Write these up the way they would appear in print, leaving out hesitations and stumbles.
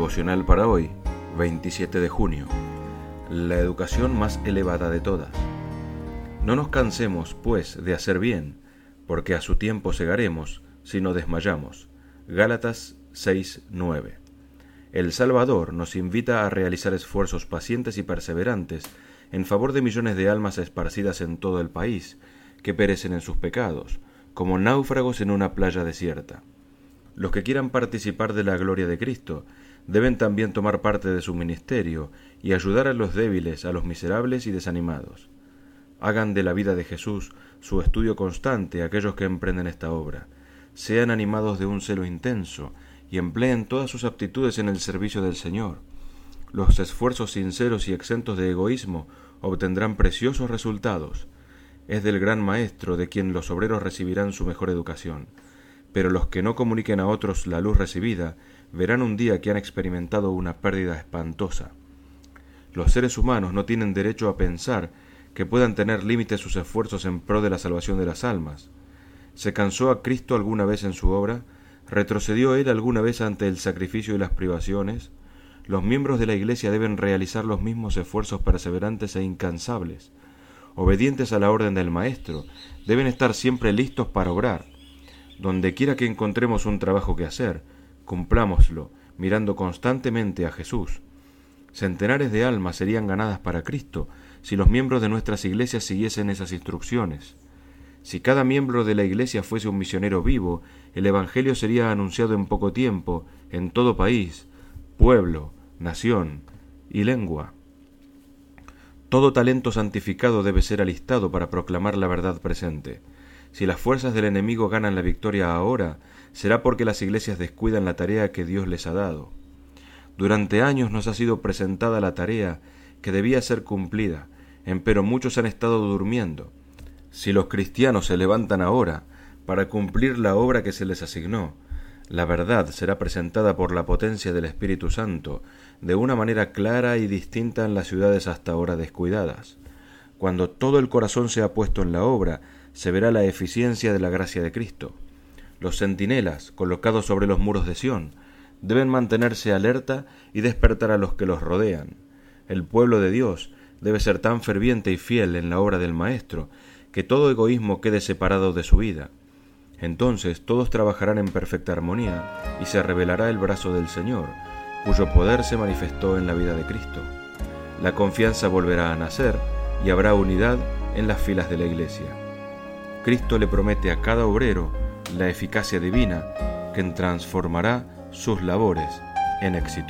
Devocional para hoy, 27 de junio. La educación más elevada de todas. No nos cansemos, pues, de hacer bien, porque a su tiempo segaremos, si no desmayamos. Gálatas 6:9. El Salvador nos invita a realizar esfuerzos pacientes y perseverantes en favor de millones de almas esparcidas en todo el país, que perecen en sus pecados, como náufragos en una playa desierta. Los que quieran participar de la gloria de Cristo deben también tomar parte de su ministerio y ayudar a los débiles, a los miserables y desanimados. Hagan de la vida de Jesús su estudio constante aquellos que emprenden esta obra. Sean animados de un celo intenso y empleen todas sus aptitudes en el servicio del Señor. Los esfuerzos sinceros y exentos de egoísmo obtendrán preciosos resultados. Es del gran Maestro de quien los obreros recibirán su mejor educación. Pero los que no comuniquen a otros la luz recibida verán un día que han experimentado una pérdida espantosa. Los seres humanos no tienen derecho a pensar que puedan tener límites sus esfuerzos en pro de la salvación de las almas. ¿Se cansó a Cristo alguna vez en su obra? ¿Retrocedió Él alguna vez ante el sacrificio y las privaciones? Los miembros de la Iglesia deben realizar los mismos esfuerzos perseverantes e incansables. Obedientes a la orden del Maestro, deben estar siempre listos para obrar. Donde quiera que encontremos un trabajo que hacer, cumplámoslo, mirando constantemente a Jesús. Centenares de almas serían ganadas para Cristo si los miembros de nuestras iglesias siguiesen esas instrucciones. Si cada miembro de la iglesia fuese un misionero vivo, el Evangelio sería anunciado en poco tiempo, en todo país, pueblo, nación y lengua. Todo talento santificado debe ser alistado para proclamar la verdad presente. Si las fuerzas del enemigo ganan la victoria ahora, será porque las iglesias descuidan la tarea que Dios les ha dado. Durante años nos ha sido presentada la tarea que debía ser cumplida, empero muchos han estado durmiendo. Si los cristianos se levantan ahora para cumplir la obra que se les asignó, la verdad será presentada por la potencia del Espíritu Santo de una manera clara y distinta en las ciudades hasta ahora descuidadas. Cuando todo el corazón sea puesto en la obra, se verá la eficiencia de la gracia de Cristo. Los centinelas, colocados sobre los muros de Sión, deben mantenerse alerta y despertar a los que los rodean. El pueblo de Dios debe ser tan ferviente y fiel en la obra del Maestro que todo egoísmo quede separado de su vida. Entonces todos trabajarán en perfecta armonía y se revelará el brazo del Señor, cuyo poder se manifestó en la vida de Cristo. La confianza volverá a nacer y habrá unidad en las filas de la Iglesia. Cristo le promete a cada obrero la eficacia divina que transformará sus labores en éxito.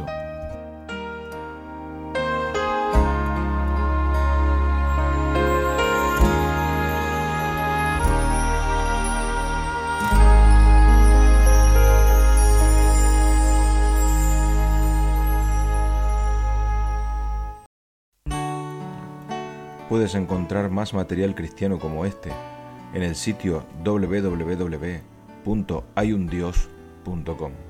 Puedes encontrar más material cristiano como este en el sitio www.hayundios.com.